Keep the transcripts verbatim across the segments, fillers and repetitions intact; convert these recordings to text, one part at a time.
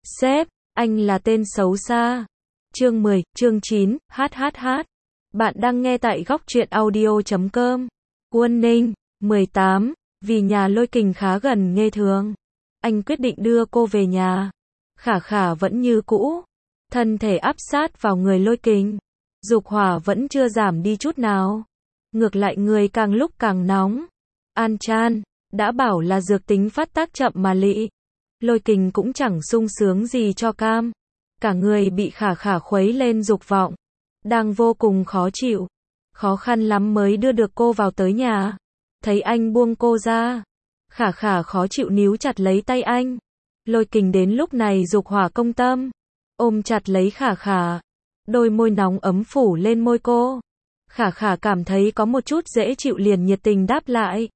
Sếp, anh là tên xấu xa. Chương mười, chương chín, hát hát hát. Bạn đang nghe tại góc truyện audio chấm com. Quân Ninh, mười tám, vì nhà Lôi Kình khá gần Nghê Thường. Anh quyết định đưa cô về nhà. Khả khả vẫn như cũ. Thân thể áp sát vào người Lôi Kình. Dục hỏa vẫn chưa giảm đi chút nào. Ngược lại người càng lúc càng nóng. An Chan, đã bảo là dược tính phát tác chậm mà lị. Lôi Kình cũng chẳng sung sướng gì cho cam. Cả người bị khả khả khuấy lên dục vọng. Đang vô cùng khó chịu. Khó khăn lắm mới đưa được cô vào tới nhà. Thấy anh buông cô ra. Khả khả khó chịu níu chặt lấy tay anh. Lôi Kình đến lúc này dục hỏa công tâm. Ôm chặt lấy khả khả. Đôi môi nóng ấm phủ lên môi cô. Khả khả cảm thấy có một chút dễ chịu liền nhiệt tình đáp lại.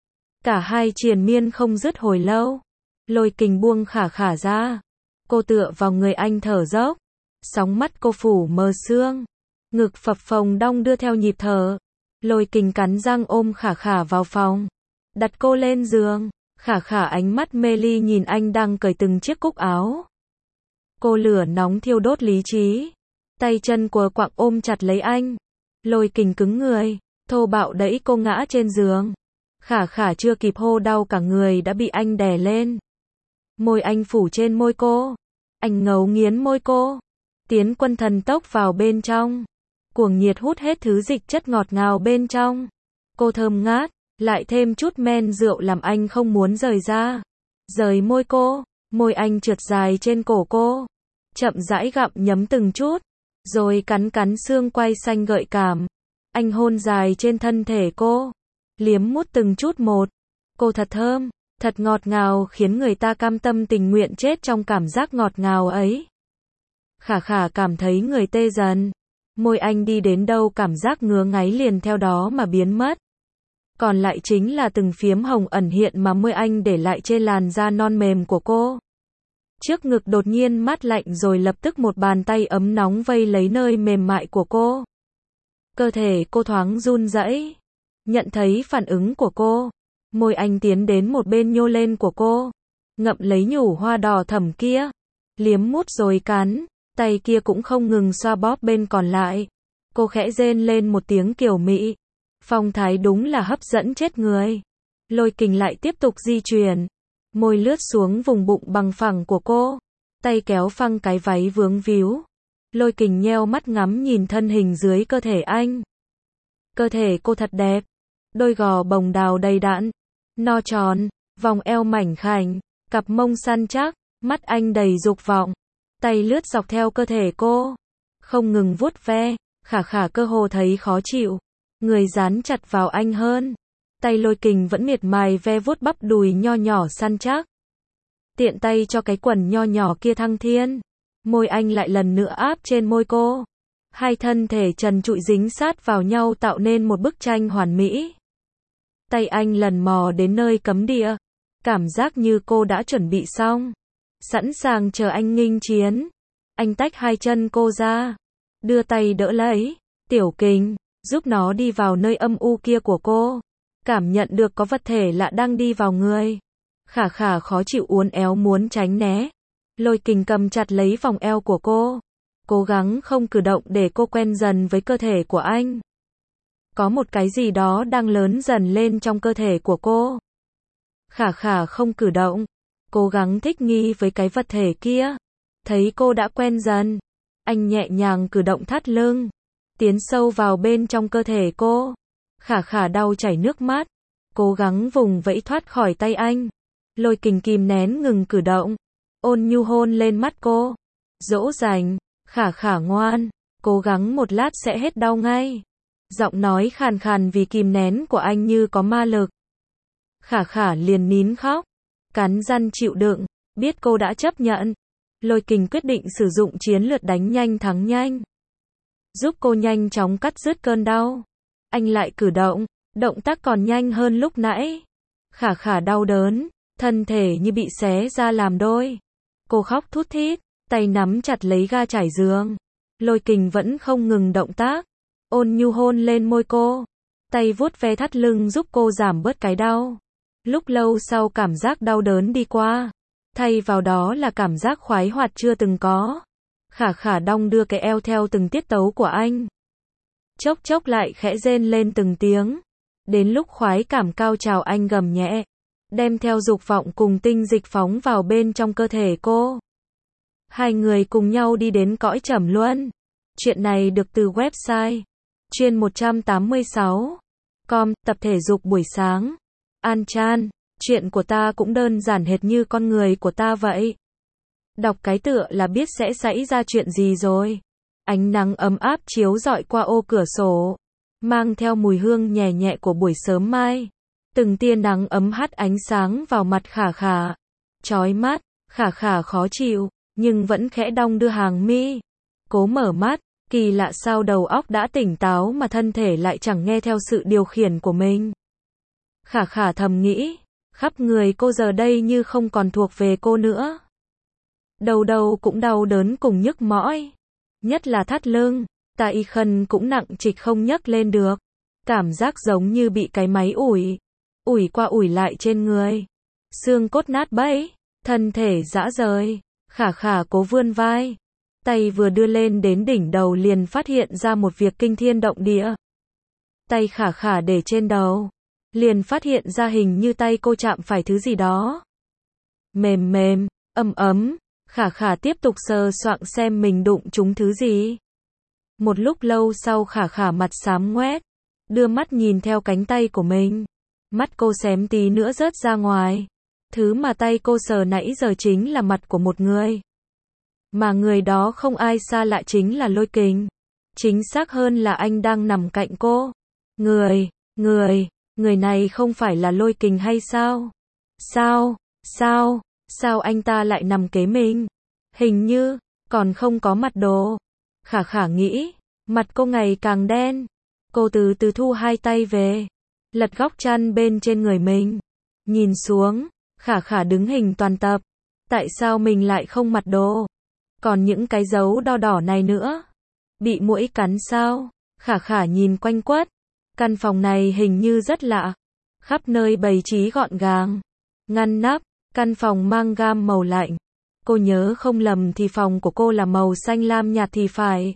Cả hai triền miên không dứt hồi lâu. Lôi Kình buông khả khả ra. Cô tựa vào người anh thở dốc. Sóng mắt cô phủ mờ sương. Ngực phập phồng đong đưa theo nhịp thở. Lôi Kình cắn răng ôm khả khả vào phòng. Đặt cô lên giường. Khả khả ánh mắt mê ly nhìn anh đang cởi từng chiếc cúc áo. Cô lửa nóng thiêu đốt lý trí. Tay chân của quạng ôm chặt lấy anh. Lôi Kình cứng người. Thô bạo đẩy cô ngã trên giường. Khả khả chưa kịp hô đau cả người đã bị anh đè lên. Môi anh phủ trên môi cô. Anh ngấu nghiến môi cô. Tiến quân thần tốc vào bên trong. Cuồng nhiệt hút hết thứ dịch chất ngọt ngào bên trong. Cô thơm ngát. Lại thêm chút men rượu làm anh không muốn rời ra. Rời môi cô. Môi anh trượt dài trên cổ cô. Chậm rãi gặm nhấm từng chút. Rồi cắn cắn xương quai xanh gợi cảm. Anh hôn dài trên thân thể cô. Liếm mút từng chút một. Cô thật thơm. Thật ngọt ngào khiến người ta cam tâm tình nguyện chết trong cảm giác ngọt ngào ấy. Khả khả cảm thấy người tê dần. Môi anh đi đến đâu cảm giác ngứa ngáy liền theo đó mà biến mất. Còn lại chính là từng phiếm hồng ẩn hiện mà môi anh để lại trên làn da non mềm của cô. Trước ngực đột nhiên mát lạnh rồi lập tức một bàn tay ấm nóng vây lấy nơi mềm mại của cô. Cơ thể cô thoáng run rẩy. Nhận thấy phản ứng của cô. Môi anh tiến đến một bên nhô lên của cô. Ngậm lấy nhủ hoa đỏ thẫm kia. Liếm mút rồi cắn. Tay kia cũng không ngừng xoa bóp bên còn lại. Cô khẽ rên lên một tiếng kiều mị. Phong thái đúng là hấp dẫn chết người. Lôi Kình lại tiếp tục di chuyển. Môi lướt xuống vùng bụng bằng phẳng của cô. Tay kéo phăng cái váy vướng víu. Lôi Kình nheo mắt ngắm nhìn thân hình dưới cơ thể anh. Cơ thể cô thật đẹp. Đôi gò bồng đào đầy đặn. No tròn. Vòng eo mảnh khảnh. Cặp mông săn chắc. Mắt anh đầy dục vọng. Tay lướt dọc theo cơ thể cô. Không ngừng vuốt ve. Khả khả cơ hồ thấy khó chịu. Người dán chặt vào anh hơn. Tay Lôi Kình vẫn miệt mài ve vuốt bắp đùi nho nhỏ săn chắc. Tiện tay cho cái quần nho nhỏ kia thăng thiên. Môi anh lại lần nữa áp trên môi cô. Hai thân thể trần trụi dính sát vào nhau tạo nên một bức tranh hoàn mỹ. Tay anh lần mò đến nơi cấm địa. Cảm giác như cô đã chuẩn bị xong. Sẵn sàng chờ anh nghênh chiến. Anh tách hai chân cô ra. Đưa tay đỡ lấy. Tiểu Kình, giúp nó đi vào nơi âm u kia của cô. Cảm nhận được có vật thể lạ đang đi vào người. Khả khả khó chịu uốn éo muốn tránh né. Lôi Kình cầm chặt lấy vòng eo của cô. Cố gắng không cử động để cô quen dần với cơ thể của anh. Có một cái gì đó đang lớn dần lên trong cơ thể của cô. Khả khả không cử động. Cố gắng thích nghi với cái vật thể kia. Thấy cô đã quen dần. Anh nhẹ nhàng cử động thắt lưng. Tiến sâu vào bên trong cơ thể cô. Khả khả đau chảy nước mắt. Cố gắng vùng vẫy thoát khỏi tay anh. Lôi Kình kìm nén ngừng cử động. Ôn nhu hôn lên mắt cô. Dỗ dành. Khả khả ngoan. Cố gắng một lát sẽ hết đau ngay. Giọng nói khàn khàn vì kìm nén của anh như có ma lực. Khả khả liền nín khóc. Cắn răng chịu đựng. Biết cô đã chấp nhận. Lôi Kình quyết định sử dụng chiến lược đánh nhanh thắng nhanh. Giúp cô nhanh chóng cắt dứt cơn đau. Anh lại cử động. Động tác còn nhanh hơn lúc nãy. Khả khả đau đớn. Thân thể như bị xé ra làm đôi. Cô khóc thút thít. Tay nắm chặt lấy ga trải giường. Lôi Kình vẫn không ngừng động tác. Ôn nhu hôn lên môi cô. Tay vuốt ve thắt lưng giúp cô giảm bớt cái đau. Lúc lâu sau cảm giác đau đớn đi qua. Thay vào đó là cảm giác khoái hoạt chưa từng có. Khả khả đong đưa cái eo theo từng tiết tấu của anh. Chốc chốc lại khẽ rên lên từng tiếng. Đến lúc khoái cảm cao trào anh gầm nhẹ, đem theo dục vọng cùng tinh dịch phóng vào bên trong cơ thể cô. Hai người cùng nhau đi đến cõi trầm luân. Chuyện này được từ website chuyên một trăm tám mươi sáu chấm com, tập thể dục buổi sáng. An Chan, chuyện của ta cũng đơn giản hệt như con người của ta vậy. Đọc cái tựa là biết sẽ xảy ra chuyện gì rồi. Ánh nắng ấm áp chiếu rọi qua ô cửa sổ, mang theo mùi hương nhẹ nhẹ của buổi sớm mai. Từng tia nắng ấm hắt ánh sáng vào mặt khả khả. Chói mắt, khả khả khó chịu, nhưng vẫn khẽ đong đưa hàng mi. Cố mở mắt, kỳ lạ sao đầu óc đã tỉnh táo mà thân thể lại chẳng nghe theo sự điều khiển của mình. Khả khả thầm nghĩ, khắp người cô giờ đây như không còn thuộc về cô nữa. Đầu đầu cũng đau đớn cùng nhức mỏi. Nhất là thắt lưng, tai khân cũng nặng trịch không nhấc lên được. Cảm giác giống như bị cái máy ủi. Ủi qua ủi lại trên người. Xương cốt nát bẫy, thân thể rã rời. Khả khả cố vươn vai. Tay vừa đưa lên đến đỉnh đầu liền phát hiện ra một việc kinh thiên động địa. Tay khả khả để trên đầu. Liền phát hiện ra hình như tay cô chạm phải thứ gì đó. Mềm mềm, ấm ấm. Khả khả tiếp tục sờ soạng xem mình đụng trúng thứ gì. Một lúc lâu sau khả khả mặt xám ngoét. Đưa mắt nhìn theo cánh tay của mình. Mắt cô xém tí nữa rớt ra ngoài. Thứ mà tay cô sờ nãy giờ chính là mặt của một người. Mà người đó không ai xa lạ chính là Lôi Kình. Chính xác hơn là anh đang nằm cạnh cô. Người, người, người này không phải là Lôi Kình hay sao? Sao, sao, sao anh ta lại nằm kế mình? Hình như, còn không có mặt đồ. Khả khả nghĩ, mặt cô ngày càng đen. Cô từ từ thu hai tay về. Lật góc chăn bên trên người mình. Nhìn xuống, khả khả đứng hình toàn tập. Tại sao mình lại không mặt đồ? Còn những cái dấu đo đỏ này nữa. Bị muỗi cắn sao? Khả khả nhìn quanh quất. Căn phòng này hình như rất lạ. Khắp nơi bày trí gọn gàng. Ngăn nắp, căn phòng mang gam màu lạnh. Cô nhớ không lầm thì phòng của cô là màu xanh lam nhạt thì phải.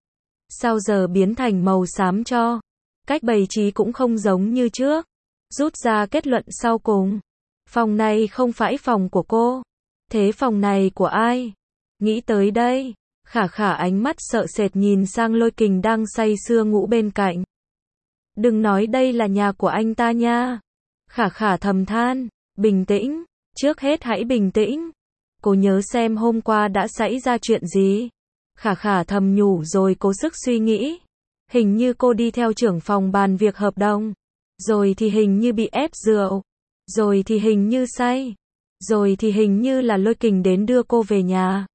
Sao giờ biến thành màu xám cho? Cách bày trí cũng không giống như trước. Rút ra kết luận sau cùng. Phòng này không phải phòng của cô. Thế phòng này của ai? Nghĩ tới đây, khả khả ánh mắt sợ sệt nhìn sang Lôi Kình đang say sưa ngủ bên cạnh. Đừng nói đây là nhà của anh ta nha. Khả khả thầm than, bình tĩnh, trước hết hãy bình tĩnh. Cô nhớ xem hôm qua đã xảy ra chuyện gì. Khả khả thầm nhủ rồi cố sức suy nghĩ. Hình như cô đi theo trưởng phòng bàn việc hợp đồng. Rồi thì hình như bị ép rượu. Rồi thì hình như say. Rồi thì hình như là Lôi Kình đến đưa cô về nhà.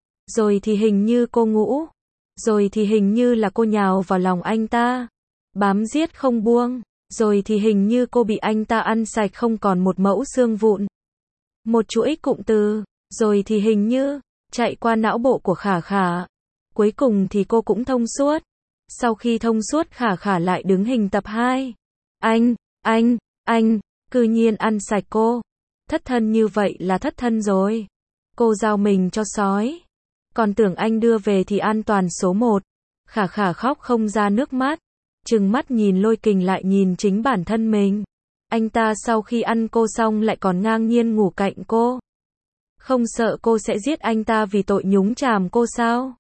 Rồi thì hình như cô ngủ. Rồi thì hình như là cô nhào vào lòng anh ta. Bám giết không buông. Rồi thì hình như cô bị anh ta ăn sạch không còn một mẫu xương vụn. Một chuỗi cụm từ. Rồi thì hình như, chạy qua não bộ của khả khả. Cuối cùng thì cô cũng thông suốt. Sau khi thông suốt khả khả lại đứng hình tập hai. Anh, anh, anh, cư nhiên ăn sạch cô. Thất thân như vậy là thất thân rồi. Cô giao mình cho sói. Còn tưởng anh đưa về thì an toàn số một. Khả khả khóc không ra nước mắt. Trừng mắt nhìn Lôi Kình lại nhìn chính bản thân mình. Anh ta sau khi ăn cô xong lại còn ngang nhiên ngủ cạnh cô. Không sợ cô sẽ giết anh ta vì tội nhúng chàm cô sao?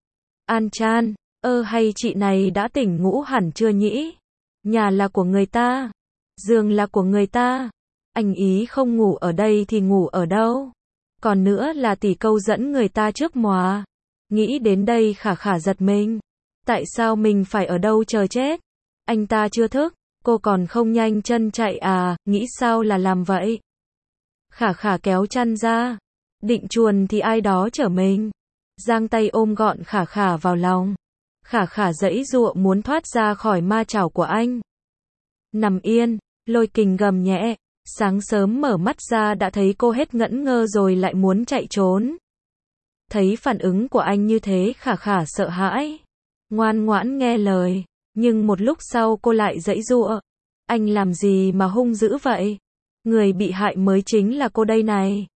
An Chan, ơ hay chị này đã tỉnh ngủ hẳn chưa nhỉ? Nhà là của người ta. Giường là của người ta. Anh ý không ngủ ở đây thì ngủ ở đâu? Còn nữa là tỷ câu dẫn người ta trước mòa. Nghĩ đến đây khả khả giật mình. Tại sao mình phải ở đâu chờ chết? Anh ta chưa thức, cô còn không nhanh chân chạy à, nghĩ sao là làm vậy? Khả khả kéo chăn ra. Định chuồn thì ai đó chở mình. Giang tay ôm gọn khả khả vào lòng. Khả khả giãy giụa muốn thoát ra khỏi ma chảo của anh. Nằm yên, Lôi Kình gầm nhẹ. Sáng sớm mở mắt ra đã thấy cô hết ngẩn ngơ rồi lại muốn chạy trốn. Thấy phản ứng của anh như thế khả khả sợ hãi. Ngoan ngoãn nghe lời. Nhưng một lúc sau cô lại giãy giụa. Anh làm gì mà hung dữ vậy? Người bị hại mới chính là cô đây này.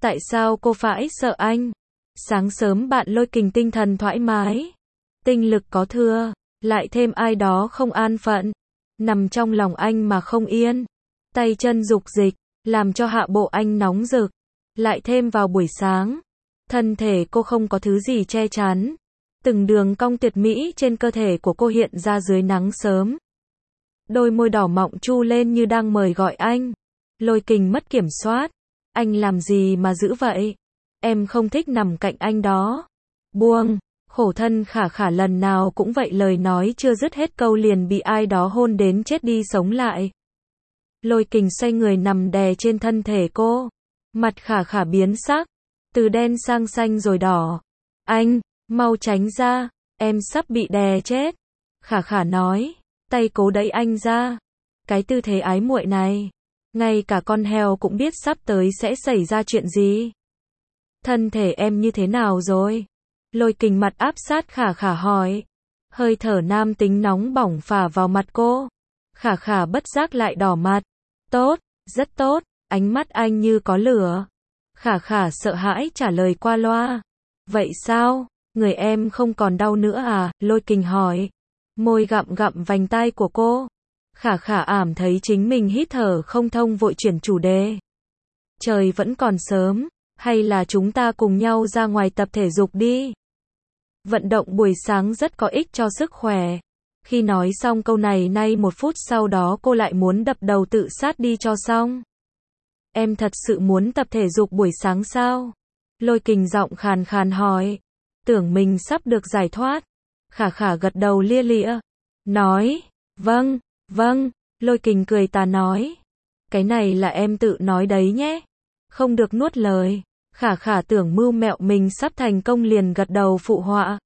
Tại sao cô phải sợ anh? Sáng sớm bạn Lôi Kình tinh thần thoải mái, tinh lực có thừa, lại thêm ai đó không an phận, nằm trong lòng anh mà không yên, tay chân dục dịch, làm cho hạ bộ anh nóng rực, lại thêm vào buổi sáng, thân thể cô không có thứ gì che chắn, từng đường cong tuyệt mỹ trên cơ thể của cô hiện ra dưới nắng sớm. Đôi môi đỏ mọng chu lên như đang mời gọi anh. Lôi Kình mất kiểm soát. Anh làm gì mà dữ vậy? Em không thích nằm cạnh anh đó. Buông. Khổ thân Khả Khả lần nào cũng vậy, lời nói chưa dứt hết câu liền bị ai đó hôn đến chết đi sống lại. Lôi Kình xoay người nằm đè trên thân thể cô. Mặt Khả Khả biến sắc, từ đen sang xanh rồi đỏ. Anh, mau tránh ra, em sắp bị đè chết. Khả Khả nói, tay cố đẩy anh ra. Cái tư thế ái muội này, ngay cả con heo cũng biết sắp tới sẽ xảy ra chuyện gì. Thân thể em như thế nào rồi? Lôi Kình mặt áp sát Khả Khả hỏi. Hơi thở nam tính nóng bỏng phả vào mặt cô. Khả Khả bất giác lại đỏ mặt. Tốt, rất tốt, ánh mắt anh như có lửa. Khả Khả sợ hãi trả lời qua loa. Vậy sao, người em không còn đau nữa à? Lôi Kình hỏi. Môi gặm gặm vành tai của cô. Khả Khả ảm thấy chính mình hít thở không thông, vội chuyển chủ đề. Trời vẫn còn sớm, hay là chúng ta cùng nhau ra ngoài tập thể dục đi? Vận động buổi sáng rất có ích cho sức khỏe. Khi nói xong câu này, nay một phút sau đó cô lại muốn đập đầu tự sát đi cho xong. Em thật sự muốn tập thể dục buổi sáng sao? Lôi Kình giọng khàn khàn hỏi. Tưởng mình sắp được giải thoát. Khả Khả gật đầu lia lịa. Nói, vâng, vâng. Lôi Kình cười tà nói. Cái này là em tự nói đấy nhé. Không được nuốt lời. Khả Khả tưởng mưu mẹo mình sắp thành công liền gật đầu phụ họa.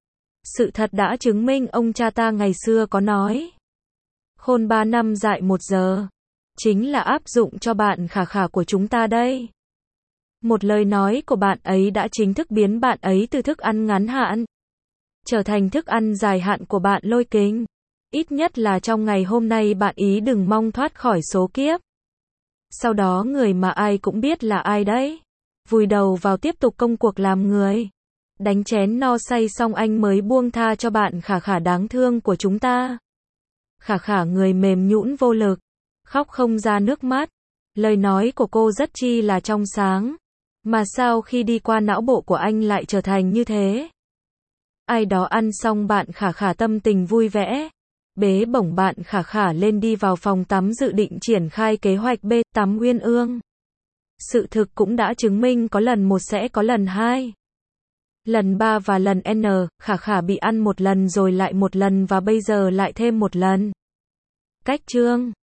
Sự thật đã chứng minh, ông cha ta ngày xưa có nói. Khôn ba năm dại một giờ. Chính là áp dụng cho bạn Khả Khả của chúng ta đây. Một lời nói của bạn ấy đã chính thức biến bạn ấy từ thức ăn ngắn hạn trở thành thức ăn dài hạn của bạn Lôi Kình. Ít nhất là trong ngày hôm nay bạn ý đừng mong thoát khỏi số kiếp. Sau đó người mà ai cũng biết là ai đấy. Vùi đầu vào tiếp tục công cuộc làm người. Đánh chén no say xong anh mới buông tha cho bạn Khả Khả đáng thương của chúng ta. Khả Khả người mềm nhũn vô lực, khóc không ra nước mắt. Lời nói của cô rất chi là trong sáng. Mà sao khi đi qua não bộ của anh lại trở thành như thế? Ai đó ăn xong bạn Khả Khả tâm tình vui vẻ. Bế bổng bạn Khả Khả lên đi vào phòng tắm dự định triển khai kế hoạch B tắm Uyên Ương. Sự thực cũng đã chứng minh có lần một sẽ có lần hai. Lần ba và lần N, Khả Khả bị ăn một lần rồi lại một lần và bây giờ lại thêm một lần. Cách chương